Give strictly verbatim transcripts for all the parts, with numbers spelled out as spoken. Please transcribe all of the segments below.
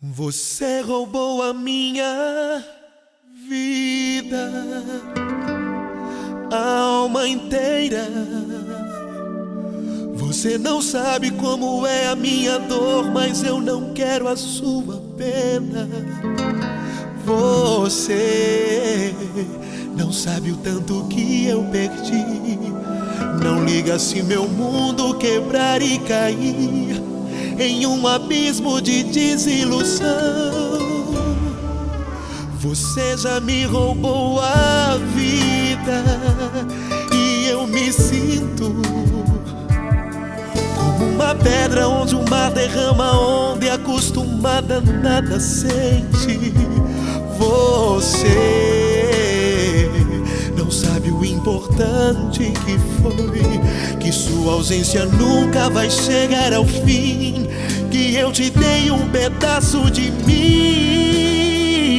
Você roubou a minha vida, a alma inteira. Você não sabe como é a minha dor, mas eu não quero a sua pena. Você não sabe o tanto que eu perdi. Não liga se meu mundo quebrar e cair em um abismo de desilusão. Você já me roubou a vida e eu me sinto como uma pedra onde o mar derrama onda e acostumada nada sente. Você não sabe o importante que foi, que sua ausência nunca vai chegar ao fim, que eu te dei um pedaço de mim.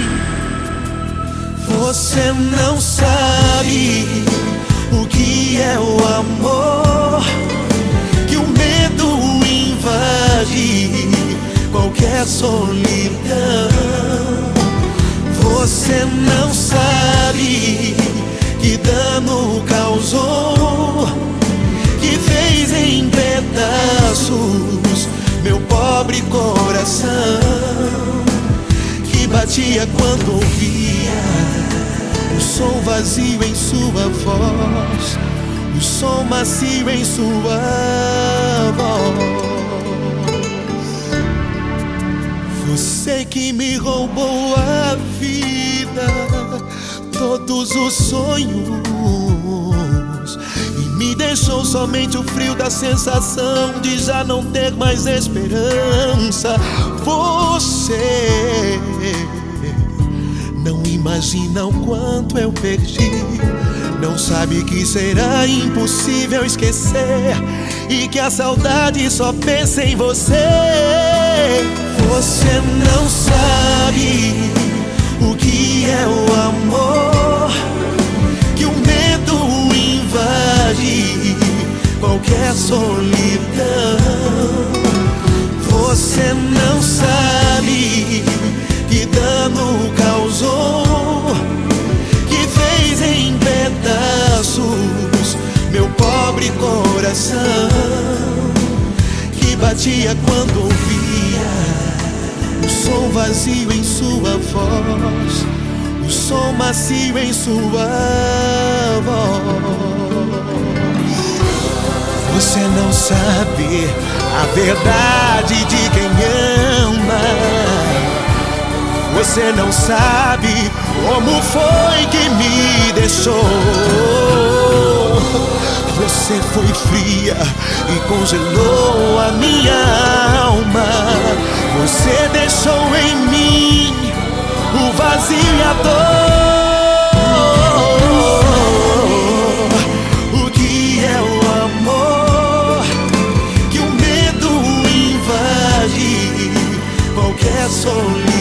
Você não sabe o que é o amor, que o medo invade qualquer solidão. Você não sabe que dano causou, que fez em pedaços meu pobre coração, que batia quando ouvia o som vazio em sua voz, o som macio em sua voz. Você que me roubou a vida, todos os sonhos, e me deixou somente o frio da sensação de já não ter mais esperança. Você não imagina o quanto eu perdi, não sabe que será impossível esquecer e que a saudade só pensa em você. Você não sabe o que é o amor, que o medo invade qualquer solidão. Você não sabe que dano causou, que fez em pedaços meu pobre coração, que batia quando ouvia o som vazio em sua voz, o som macio em sua voz. Você não sabe a verdade de quem ama. Você não sabe como foi que me deixou. Você foi fria e congelou a minha alma. Você deixou em mim o vazio e a dor. O que é o amor, que o medo invade qualquer solidão.